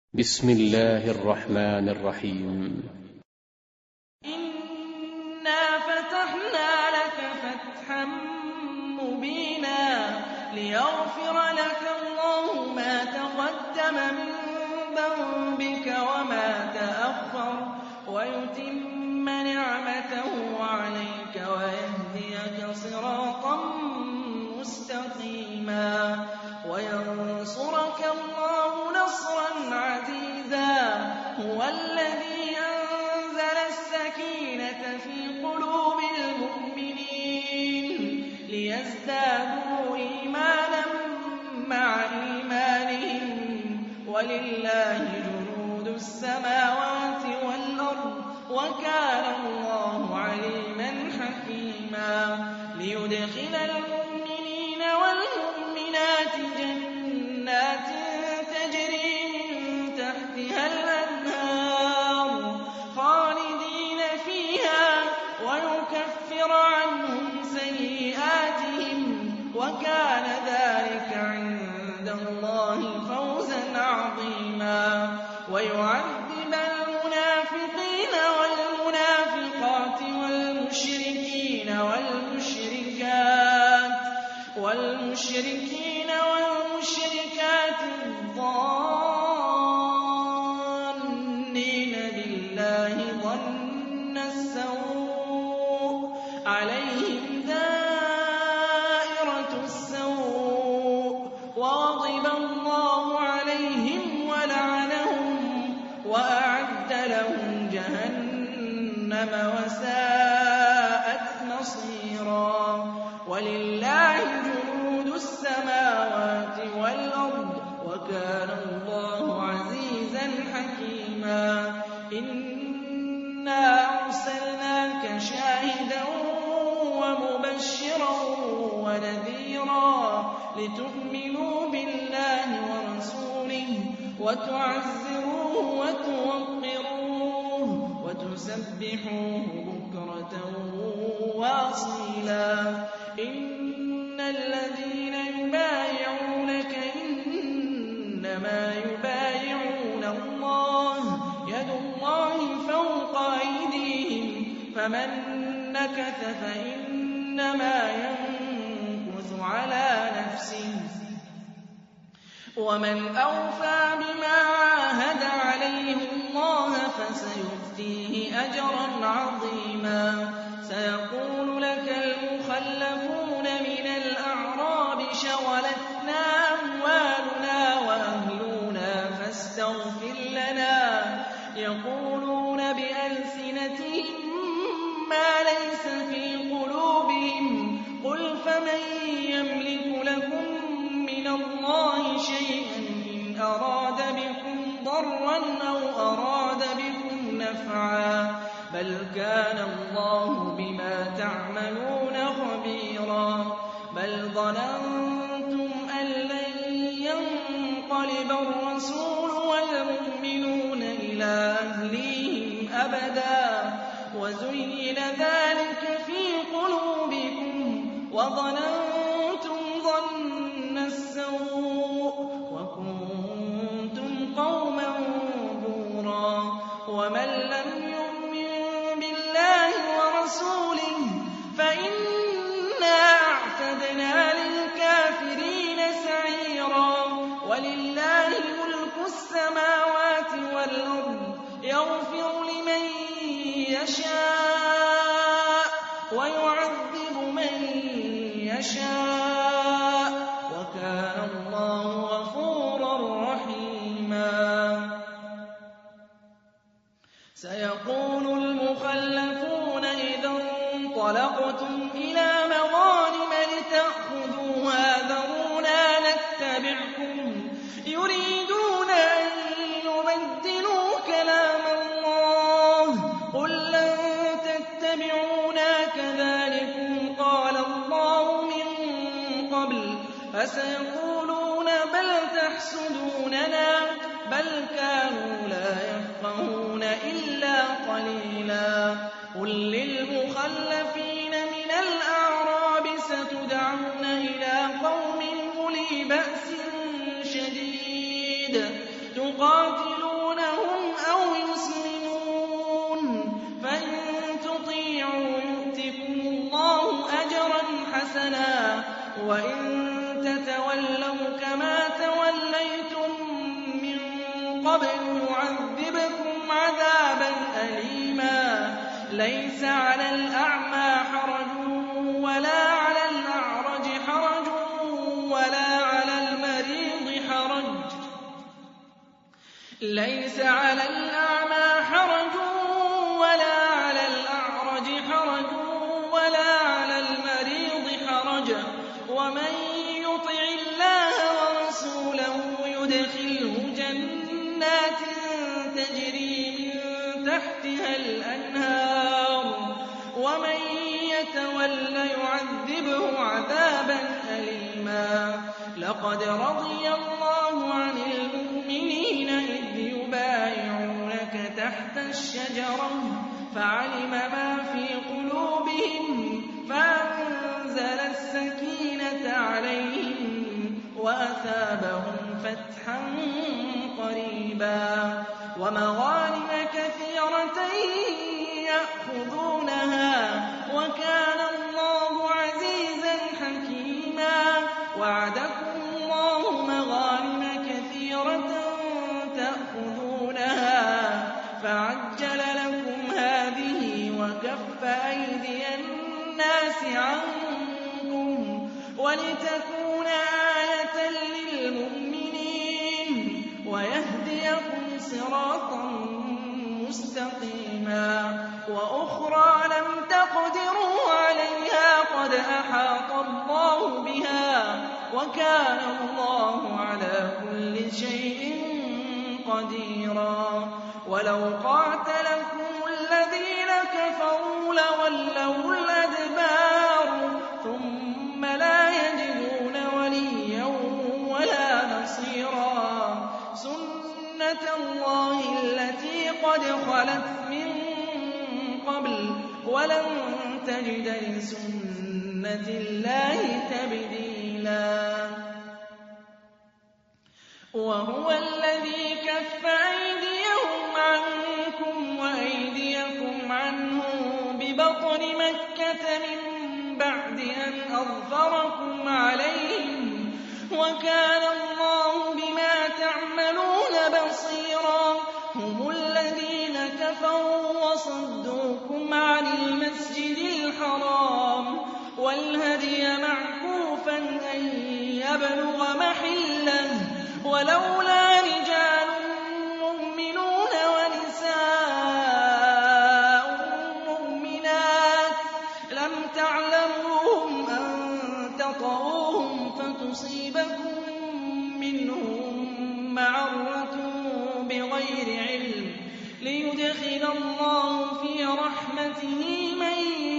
بسم الله الرحمن الرحيم. إنا فتحنا لك فتحا مبينا ليغفر لك الله ما تقدم من ذنبك وما تأخر ويتم نعمته عليك ويهديك صراطا مستقيما وينصرك الله نصرا عزيزا. هو الذي أنزل السكينة في قلوب المؤمنين ليزدادوا إيمانا مع إيمانهم ولله جنود السماوات والأرض وكان الله عليما حكيما. ليدخل المؤمنين والمؤمنات جنات تجري من تحتها الأنهار خالدين فيها ويكفر عنهم سيئاتهم وكان ذلك عند الله فوزا عظيما. ويعذب المنافقين والمنافقات والمشركين والمشركات الظانين بالله ظن السوء عليهم دائرة السوء وغضب الله عليهم ولعنهم وأعد لهم جهنم وساءت مصيرا. ولله جنود السماوات والأرض وكان الله عزيزا حكيما. إنا أرسلناك شاهدا ومبشرا ونذيرا لتؤمنوا بالله ورسوله وتعزروه وتوقروه وتسبحوه بكرة وأصيلا. إن الذين يبايعونك إنما يبايعون الله يد الله فوق أيديهم فمن نكث فإنما ينكث على نفسه ومن أوفى بما عاهد عليه الله فسيؤتيه أجرا عظيما. سيقول لك المخلفون من الأعراب شغلتنا أموالنا وأهلنا فاستغفر لنا يقولون بألسنتهم ما ليس في قلوبهم قل فمن يملك لكم من الله شيئا إن أراد بكم ضرا أو أراد بكم نفعا بل كان الله بما تعملون خبيرا. بل ظننتم أن لن ينقلب الرسول والمؤمنون إلى أهليهم أبدا وزين ذلك في قلوبكم وظننتم ظن السوء وكنتم قوما بورا. ومن لم يؤمن بالله ورسوله فإنا أعتدنا للكافرين سعيرا. ولله ملك السماوات والأرض يغفر لمن يشاء ويعذب من يشاء وكان الله غفورا رحيما. سيقول المخلفون إذا انطلقتم إلى مغانم لتأخذوها ذرونا نتبعكم يريدون أن يبدلوا كلام الله قل لن تتبعونا كذلكم قال الله من قبل فسيقولون بل تحسدوننا بل كانوا لا يفقهون إلا قليلا. قل للمخلفين من الأعراب ستدعون إلى قوم أولي بأس شديد تقاتلون وَإِن تَتَوَلَّوْا كَمَا تَوَلَّيْتُم مِّن قَبْلُ يُعَذِّبْكُمْ عَذَابًا أَلِيمًا لَّيْسَ عَلَى الْأَعْمَىٰ حَرَجٌ وَلَا عَلَى الْأَعْرَجِ حَرَجٌ وَلَا عَلَى الْمَرِيضِ حَرَجٌ وَمَن يُطِعِ اللَّهَ وَرَسُولَهُ يُدْخِلْهُ جَنَّاتٍ تَجْرِي مِن تَحْتِهَا الْأَنْهَارُ وَمَن يَتَوَلَّ يُعَذِّبْهُ عَذَابًا أَلِيمًا لَّقَدْ رَضِيَ اللَّهُ عَنِ الْمُؤْمِنِينَ إِذْ يُبَايِعُونَكَ تَحْتَ الشَّجَرَةِ فَعَلِمَ مَا فِي قُلُوبِهِمْ فَأَنزَلَ السَّكِينَةَ عَلَيْهِمْ وَأَثَابَهُمْ فَتْحًا قَرِيبًا وَمَغَانِمَ كَثِيرَةً يَأْخُذُونَهَا وَكَانَ اللَّهُ عَزِيزًا حَكِيمًا وَعَدَكُمُ اللَّهُ مَغَانِمَ كَثِيرَةً تَأْخُذُونَهَا فَعَجَّلَ لَكُمْ هَٰذِهِ وَكَفَّ أَيْدِيَ النَّاسِ عَنكُمْ وَلِتَكُونَ آيَةً لِّلْمُؤْمِنِينَ وَيَهْدِيَكُمْ صِرَاطًا مُّسْتَقِيمًا وَأُخْرَىٰ لَمْ تَقْدِرُوا عَلَيْهَا قَدْ أَحَاطَ اللَّهُ بِهَا وَكَانَ اللَّهُ عَلَىٰ كُلِّ شَيْءٍ قَدِيرًا وَلَوْ قَاتَلَكُمُ الَّذِينَ كَفَرُوا لَوَلَّوُا الْأَدْبَارَ ثُمَّ لَا يَجِدُونَ وَلِيًّا وَلَا نَصِيرًا سُنَّتَ اللَّهِ الَّتِي قَدْ خَلَتْ مِن قَبْلُ وَلَن تَجِدَ لِسُنَّةِ اللَّهِ تَبْدِيلًا وَهُوَ الَّذِي كَفَّ أَيْدِيَهُمْ عَنكُمْ وَأَيْدِيَكُمْ عَنْهُم بِبَطْنِ مَكَّةَ مِن بَعْدِ أَنْ أَظْفَرَكُمْ عَلَيْهِمْ وَكَانَ اللَّهُ بِمَا تَعْمَلُونَ بَصِيرًا هُمُ الَّذِينَ كَفَرُوا وَصَدُّوكُمْ عَنِ الْمَسْجِدِ الْحَرَامِ وَالْهَدْيَ مَعْكُوفًا أَن يَبْلُغَ مَحِلَّهُ وَلَوْلَا رِجَالٌ مُّؤْمِنُونَ وَنِسَاءٌ مُّؤْمِنَاتٌ لَّمْ تَعْلَمُوهُمْ أَن تَطَئُوهُمْ فَتُصِيبَكُم مِّنْهُم مَّعَرَّةٌ بِغَيْرِ عِلْمٍ لِّيُدْخِلَ اللَّهُ فِي رَحْمَتِهِ مَن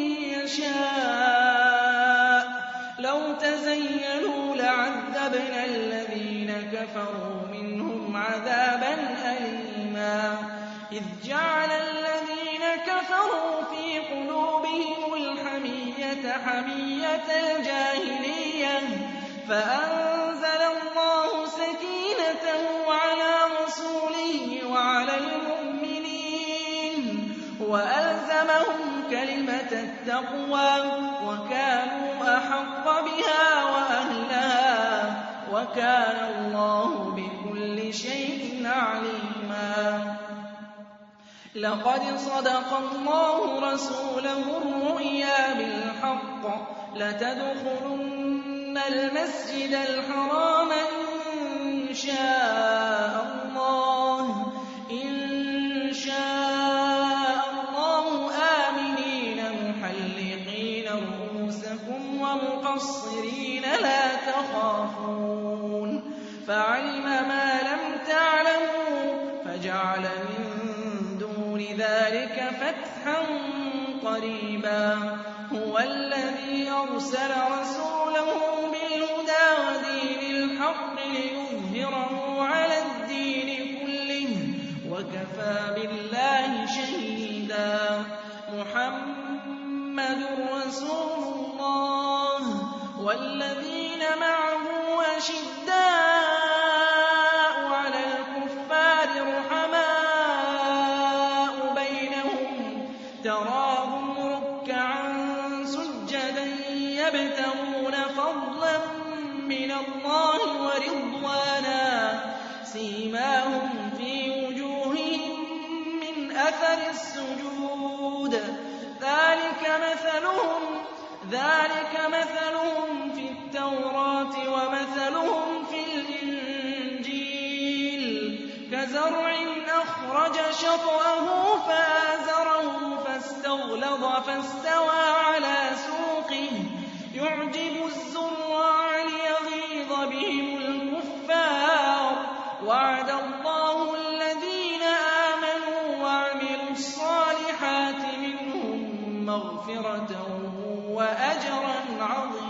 يَشَاءُ لَوْ تَزَيَّلُوا لَعَذَّبْنَا الَّذِينَ كَفَرُوا مِنْهُمْ عَذَابًا أَلِيمًا إِذْ جَعَلَ الَّذِينَ كَفَرُوا فِي قُلُوبِهِمُ الْحَمِيَّةَ حَمِيَّةَ الْجَاهِلِيَّةِ فَأَنزَلَ اللَّهُ سَكِينَتَهُ عَلَىٰ رَسُولِهِ وَعَلَى الْمُؤْمِنِينَ وَأَلْزَمَهُمْ كَلِمَةَ التَّقْوَىٰ وَكَانُوا أَحَقَّ بِهَا وَأَهْلَهَا وَكَانَ اللَّهُ بِكُلِّ شَيْءٍ عَلِيمًا لَقَدْ صَدَقَ اللَّهُ رَسُولَهُ الرُّؤْيَا بِالْحَقِّ لَتَدْخُلُنَّ الْمَسْجِدَ الْحَرَامَ إِن شَاءَ اللَّهُ آمِنِينَ مُحَلِّقِينَ رُءُوسَكُمْ وَمُقَصِّرِينَ لَا تَخَافُونَ فَعَلِمَ مَا لَمْ تَعْلَمُوا فَجَعَلَ مِن دُونِ ذَٰلِكَ فَتْحًا قَرِيبًا هُوَ الَّذِي أَرْسَلَ رَسُولَهُ بِالْهُدَىٰ وَدِينِ الْحَقِّ لِيُظْهِرَهُ عَلَى الدِّينِ كُلِّهِ وَكَفَىٰ بِاللَّهِ شَهِيدًا مُّحَمَّدٌ رَّسُولُ اللَّهِ وَالَّذِينَ مَعَهُ أَشِدَّاءُ عَلَى الْكُفَّارِ رُحَمَاءُ بَيْنَهُمْ تَرَاهُمْ رُكَّعًا سُجَّدًا يَبْتَغُونَ فَضْلًا سِيمَاهُمْ فِي وُجُوهِهِم مِّنْ أَثَرِ السُّجُودِ ۚ ذَٰلِكَ مَثَلُهُمْ فِي التَّوْرَاةِ وَمَثَلُهُمْ فِي الْإِنجِيلِ ۖ كَزَرْعٍ أَخْرَجَ شَطْأَهُ فَآزَرَهُ فَاسْتَغْلَظَ فَاسْتَوَىٰ عَلَىٰ سُوقِهِ يُعْجِبُ الزُّرَّاعَ لِيَغِيظَ بِهِمُ الْكُفَّارَ ۗ وَعَدَ اللَّهُ الَّذِينَ آمَنُوا وَعَمِلُوا الصَّالِحَاتِ مِنْهُم مَّغْفِرَةً وَأَجْرًا عَظِيمًا.